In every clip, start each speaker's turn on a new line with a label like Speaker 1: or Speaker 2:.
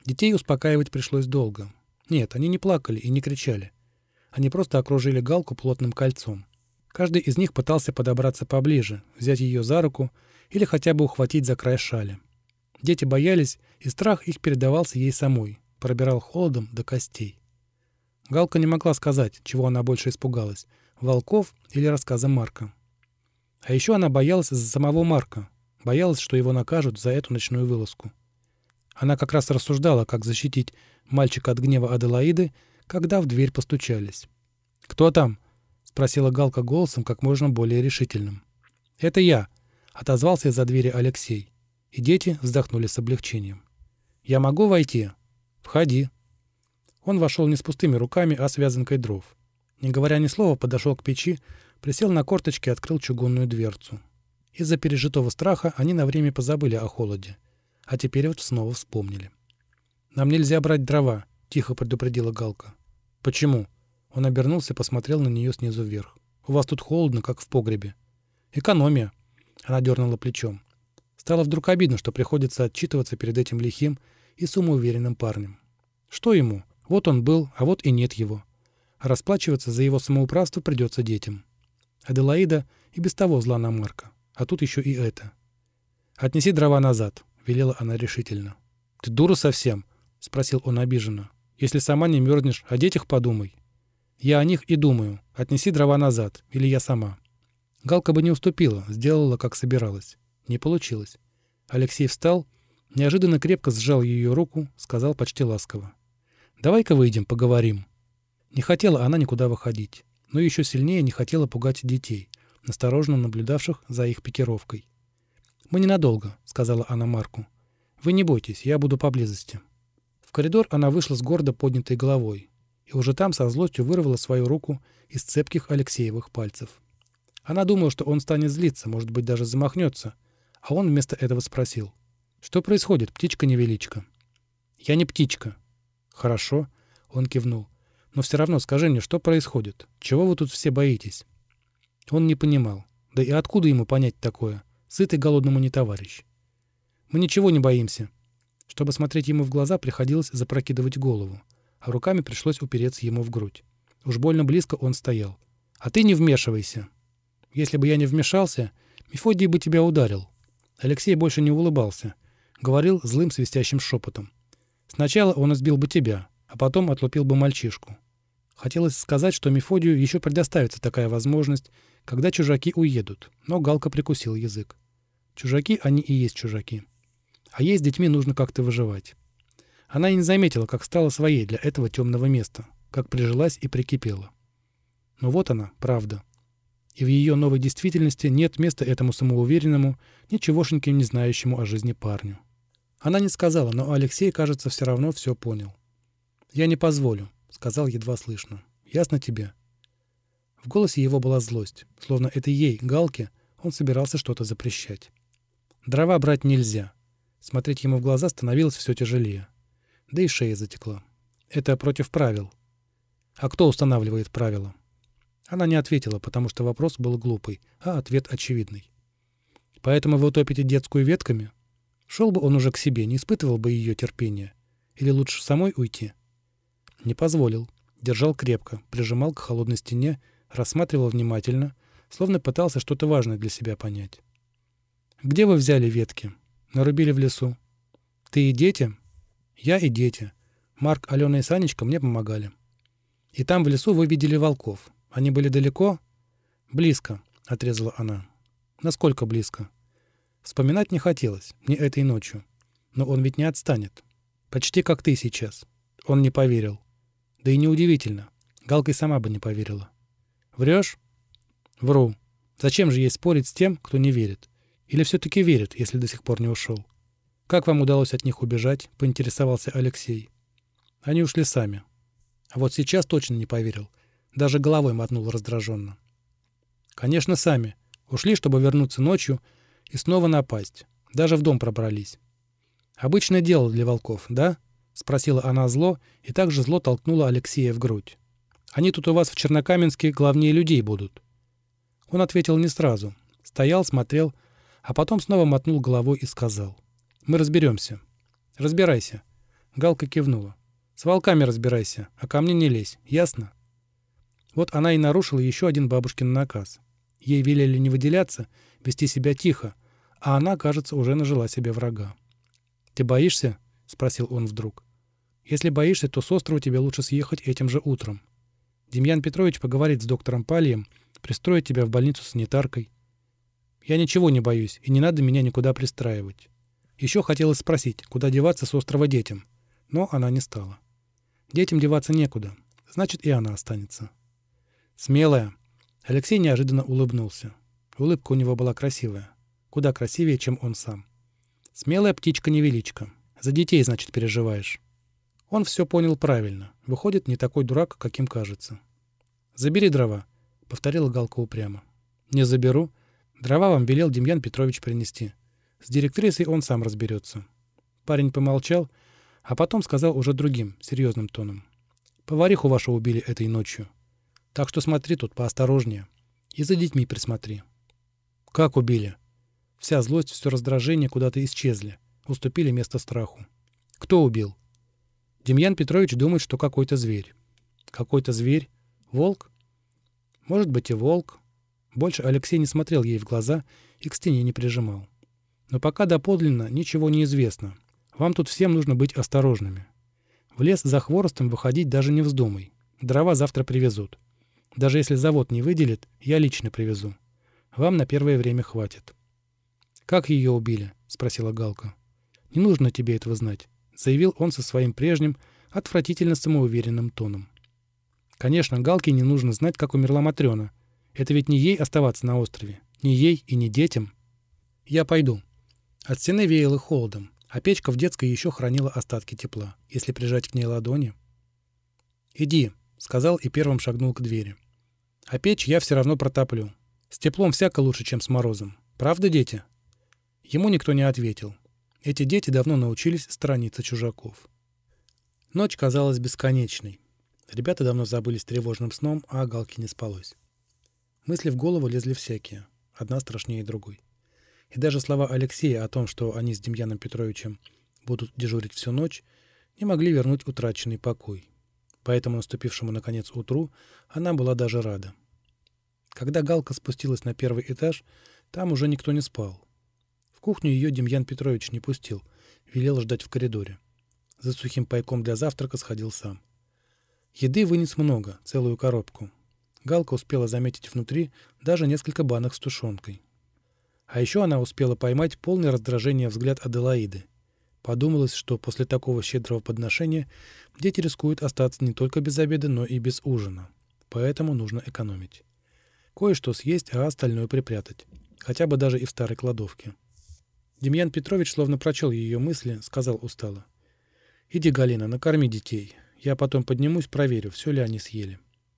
Speaker 1: Детей успокаивать пришлось долго. Нет, они не плакали и не кричали. Они просто окружили Галку плотным кольцом. Каждый из них пытался подобраться поближе, взять ее за руку или хотя бы ухватить за край шали. Дети боялись, и страх их передавался ей самой, пробирал холодом до костей. Галка не могла сказать, чего она больше испугалась — волков или рассказа Марка. А еще она боялась за самого Марка, боялась, что его накажут за эту ночную вылазку. Она как раз рассуждала, как защитить мальчика от гнева Аделаиды, когда в дверь постучались. «Кто там?» — спросила Галка голосом как можно более решительным. «Это я», — отозвался из-за двери Алексей. И дети вздохнули с облегчением. «Я могу войти?» «Входи». Он вошел не с пустыми руками, а с вязанкой дров. Не говоря ни слова, подошел к печи, присел на корточки и открыл чугунную дверцу. Из-за пережитого страха они на время позабыли о холоде. А теперь вот снова вспомнили. «Нам нельзя брать дрова», — тихо предупредила Галка. «Почему?» Он обернулся и посмотрел на нее снизу вверх. «У вас тут холодно, как в погребе». «Экономия», — она дернула плечом. Стало вдруг обидно, что приходится отчитываться перед этим лихим и самоуверенным парнем. Что ему? Вот он был, а вот и нет его. А расплачиваться за его самоуправство придется детям. Аделаида и без того зла на Марка, а тут еще и это. «Отнеси дрова назад», — велела она решительно. «Ты дура совсем?» — спросил он обиженно. «Если сама не мерзнешь, о детях подумай». «Я о них и думаю. Отнеси дрова назад, или я сама». Галка бы не уступила, сделала, как собиралась. Не получилось. Алексей встал, неожиданно крепко сжал ее руку, сказал почти ласково. «Давай-ка выйдем, поговорим». Не хотела она никуда выходить, но еще сильнее не хотела пугать детей, настороженно наблюдавших за их пикировкой. «Мы ненадолго», — сказала она Марку. «Вы не бойтесь, я буду поблизости». В коридор она вышла с гордо поднятой головой и уже там со злостью вырвала свою руку из цепких Алексеевых пальцев. Она думала, что он станет злиться, может быть, даже замахнется, а он вместо этого спросил. «Что происходит, птичка-невеличка?» «Я не птичка». «Хорошо», — он кивнул. «Но все равно скажи мне, что происходит? Чего вы тут все боитесь?» Он не понимал. Да и откуда ему понять такое? Сытый голодному не товарищ. «Мы ничего не боимся». Чтобы смотреть ему в глаза, приходилось запрокидывать голову, а руками пришлось упереться ему в грудь. Уж больно близко он стоял. «А ты не вмешивайся». «Если бы я не вмешался, Мефодий бы тебя ударил». Алексей больше не улыбался. Говорил злым свистящим шепотом. «Сначала он избил бы тебя, а потом отлупил бы мальчишку». Хотелось сказать, что Мефодию еще предоставится такая возможность, когда чужаки уедут, но Галка прикусил язык. Чужаки они и есть чужаки. А ей с детьми нужно как-то выживать. Она и не заметила, как стала своей для этого темного места, как прижилась и прикипела. Но вот она, правда. И в ее новой действительности нет места этому самоуверенному, ничегошеньки не знающему о жизни парню. Она не сказала, но Алексей, кажется, все равно все понял. «Я не позволю», — сказал едва слышно. «Ясно тебе?» В голосе его была злость, словно это ей, Галке, он собирался что-то запрещать. Дрова брать нельзя. Смотреть ему в глаза становилось все тяжелее. Да и шея затекла. Это против правил. А кто устанавливает правила? Она не ответила, потому что вопрос был глупый, а ответ очевидный. Поэтому вы утопите детскую ветками? Шел бы он уже к себе, не испытывал бы ее терпения. Или лучше самой уйти? Не позволил. Держал крепко, прижимал к холодной стене, рассматривал внимательно, словно пытался что-то важное для себя понять. «Где вы взяли ветки?» «Нарубили в лесу». «Ты и дети?» «Я и дети. Марк, Алена и Санечка мне помогали». «И там в лесу вы видели волков. Они были далеко?» «Близко», — отрезала она. «Насколько близко?» Вспоминать не хотелось, не этой ночью. Но он ведь не отстанет. Почти как ты сейчас. Он не поверил. Да и неудивительно. Галка и сама бы не поверила. «Врешь?» «Вру. Зачем же ей спорить с тем, кто не верит? Или все-таки верит, если до сих пор не ушел?» «Как вам удалось от них убежать?» — поинтересовался Алексей. «Они ушли сами». А вот сейчас точно не поверил. Даже головой мотнул раздраженно. «Конечно, сами. Ушли, чтобы вернуться ночью и снова напасть. Даже в дом пробрались». «Обычное дело для волков, да?» — спросила она зло и также зло толкнула Алексея в грудь. «Они тут у вас в Чернокаменске главнее людей будут». Он ответил не сразу. Стоял, смотрел, а потом снова мотнул головой и сказал. «Мы разберемся». «Разбирайся». Галка кивнула. «С волками разбирайся, а ко мне не лезь, ясно?» Вот она и нарушила еще один бабушкин наказ. Ей велели не выделяться, вести себя тихо, а она, кажется, уже нажила себе врага. «Ты боишься?» — спросил он вдруг. «Если боишься, то с острова тебе лучше съехать этим же утром. Демьян Петрович поговорит с доктором Палием, пристроит тебя в больницу санитаркой». «Я ничего не боюсь, и не надо меня никуда пристраивать». Еще хотелось спросить, куда деваться с острова детям, но она не стала. Детям деваться некуда, значит, и она останется. «Смелая». Алексей неожиданно улыбнулся. Улыбка у него была красивая. Куда красивее, чем он сам. «Смелая птичка-невеличка. За детей, значит, переживаешь». Он все понял правильно. Выходит, не такой дурак, каким кажется. «Забери дрова», — повторила Галка упрямо. «Не заберу. Дрова вам велел Демьян Петрович принести. С директрисой он сам разберется». Парень помолчал, а потом сказал уже другим, серьезным тоном. «Повариху вашу убили этой ночью. Так что смотри тут поосторожнее. И за детьми присмотри». «Как убили?» Вся злость, все раздражение куда-то исчезли, уступили место страху. «Кто убил?» Демьян Петрович думает, что какой-то зверь. «Какой-то зверь? Волк?» «Может быть и волк». Больше Алексей не смотрел ей в глаза и к стене не прижимал. «Но пока доподлинно ничего не известно. Вам тут всем нужно быть осторожными. В лес за хворостом выходить даже не вздумай. Дрова завтра привезут. Даже если завод не выделит, я лично привезу. Вам на первое время хватит». «Как ее убили?» — спросила Галка. «Не нужно тебе этого знать», — заявил он со своим прежним, отвратительно самоуверенным тоном. Конечно, Галке не нужно знать, как умерла Матрена. Это ведь не ей оставаться на острове. Не ей и не детям. «Я пойду». От стены веяло холодом, а печка в детской еще хранила остатки тепла, если прижать к ней ладони. «Иди», — сказал и первым шагнул к двери. «А печь я все равно протоплю. С теплом всяко лучше, чем с морозом. Правда, дети?» Ему никто не ответил. Эти дети давно научились сторониться чужаков. Ночь казалась бесконечной. Ребята давно забылись тревожным сном, а Галке не спалось. Мысли в голову лезли всякие, одна страшнее другой. И даже слова Алексея о том, что они с Демьяном Петровичем будут дежурить всю ночь, не могли вернуть утраченный покой. Поэтому наступившему, наконец, утру она была даже рада. Когда Галка спустилась на первый этаж, там уже никто не спал. В кухню ее Демьян Петрович не пустил, велел ждать в коридоре. За сухим пайком для завтрака сходил сам. Еды вынес много, целую коробку. Галка успела заметить внутри даже несколько банок с тушенкой. А еще она успела поймать полное раздражение взгляд Аделаиды. Подумалось, что после такого щедрого подношения дети рискуют остаться не только без обеда, но и без ужина. Поэтому нужно экономить. Кое-что съесть, а остальное припрятать. Хотя бы даже и в старой кладовке. Демьян Петрович словно прочел ее мысли, сказал устало. «Иди, Галина, накорми детей. Я потом поднимусь, проверю, все ли они съели».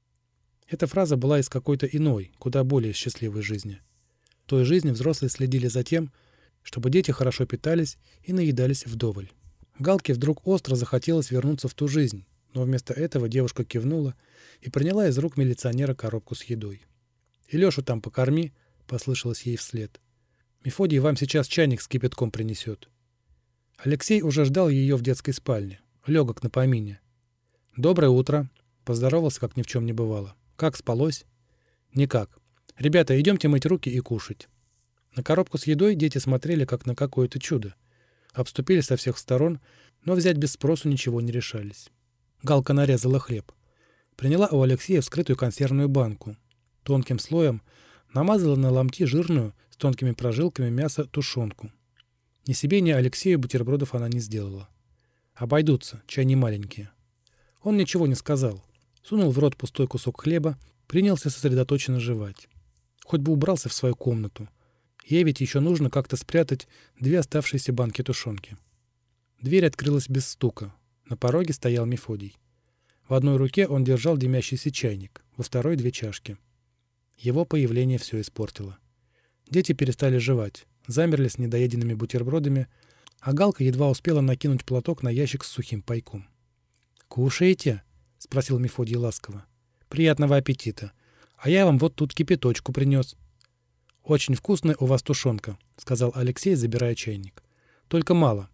Speaker 1: Эта фраза была из какой-то иной, куда более счастливой жизни. В той жизни взрослые следили за тем, чтобы дети хорошо питались и наедались вдоволь. Галке вдруг остро захотелось вернуться в ту жизнь, но вместо этого девушка кивнула и приняла из рук милиционера коробку с едой. «И Лешу там покорми», — послышалось ей вслед. «Мефодий вам сейчас чайник с кипятком принесет». Алексей уже ждал ее в детской спальне, легок на помине. «Доброе утро», — поздоровался, как ни в чем не бывало. «Как спалось?» «Никак. Ребята, идемте мыть руки и кушать». На коробку с едой дети смотрели, как на какое-то чудо. Обступили со всех сторон, но взять без спросу ничего не решались. Галка нарезала хлеб. Приняла у Алексея вскрытую консервную банку. Тонким слоем намазала на ломти жирную, с тонкими прожилками мяса тушенку. Ни себе, ни Алексею бутербродов она не сделала. Обойдутся, чай не маленькие. Он ничего не сказал. Сунул в рот пустой кусок хлеба, принялся сосредоточенно жевать. Хоть бы убрался в свою комнату. Ей ведь еще нужно как-то спрятать 2 оставшиеся банки тушенки. Дверь открылась без стука. На пороге стоял Мефодий. В одной руке он держал дымящийся чайник, во второй 2 чашки. Его появление все испортило. Дети перестали жевать, замерли с недоеденными бутербродами, а Галка едва успела накинуть платок на ящик с сухим пайком. «Кушаете?» — спросил Мефодий ласково. «Приятного аппетита. А я вам вот тут кипяточку принес». «Очень вкусная у вас тушенка», — сказал Алексей, забирая чайник. «Только мало.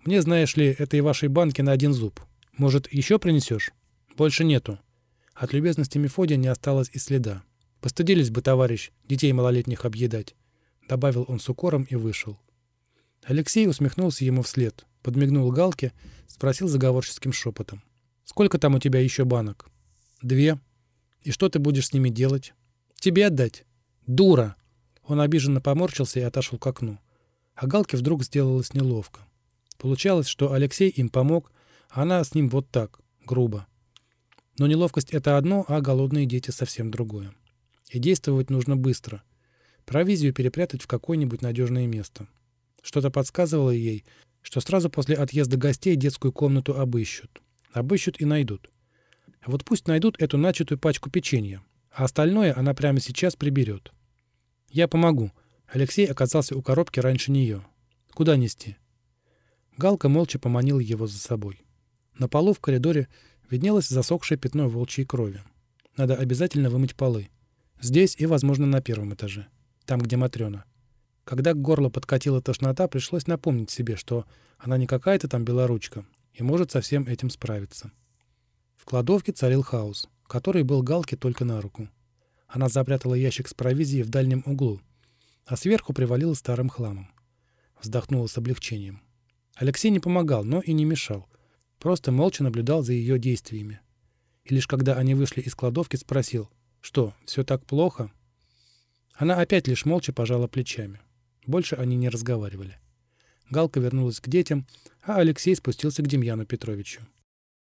Speaker 1: Мне, знаешь ли, этой вашей банки на один зуб. Может, еще принесешь? Больше нету. От любезности Мефодия не осталось и следа. Постыдились бы, товарищ, детей малолетних объедать. Добавил он с укором и вышел. Алексей усмехнулся ему вслед, подмигнул Галке, спросил заговорческим шепотом. «Сколько там у тебя еще банок?» «2. И что ты будешь с ними делать?» «Тебе отдать?» «Дура!» Он обиженно поморщился и отошел к окну. А Галке вдруг сделалось неловко. Получалось, что Алексей им помог, а она с ним вот так, грубо. Но неловкость — это одно, а голодные дети — совсем другое. И действовать нужно быстро. Провизию перепрятать в какое-нибудь надежное место. Что-то подсказывало ей, что сразу после отъезда гостей детскую комнату обыщут. Обыщут и найдут. А вот пусть найдут эту начатую пачку печенья, а остальное она прямо сейчас приберет. «Я помогу». Алексей оказался у коробки раньше нее. «Куда нести?» Галка молча поманила его за собой. На полу в коридоре виднелось засохшее пятно волчьей крови. Надо обязательно вымыть полы. Здесь и, возможно, на первом этаже. Там, где Матрена. Когда к горлу подкатила тошнота, пришлось напомнить себе, что она не какая-то там белоручка и может со всем этим справиться. В кладовке царил хаос, который был Галке только на руку. Она запрятала ящик с провизией в дальнем углу, а сверху привалила старым хламом. Вздохнула с облегчением. Алексей не помогал, но и не мешал. Просто молча наблюдал за ее действиями. И лишь когда они вышли из кладовки, спросил: «Что, все так плохо?» Она опять лишь молча пожала плечами. Больше они не разговаривали. Галка вернулась к детям, а Алексей спустился к Демьяну Петровичу.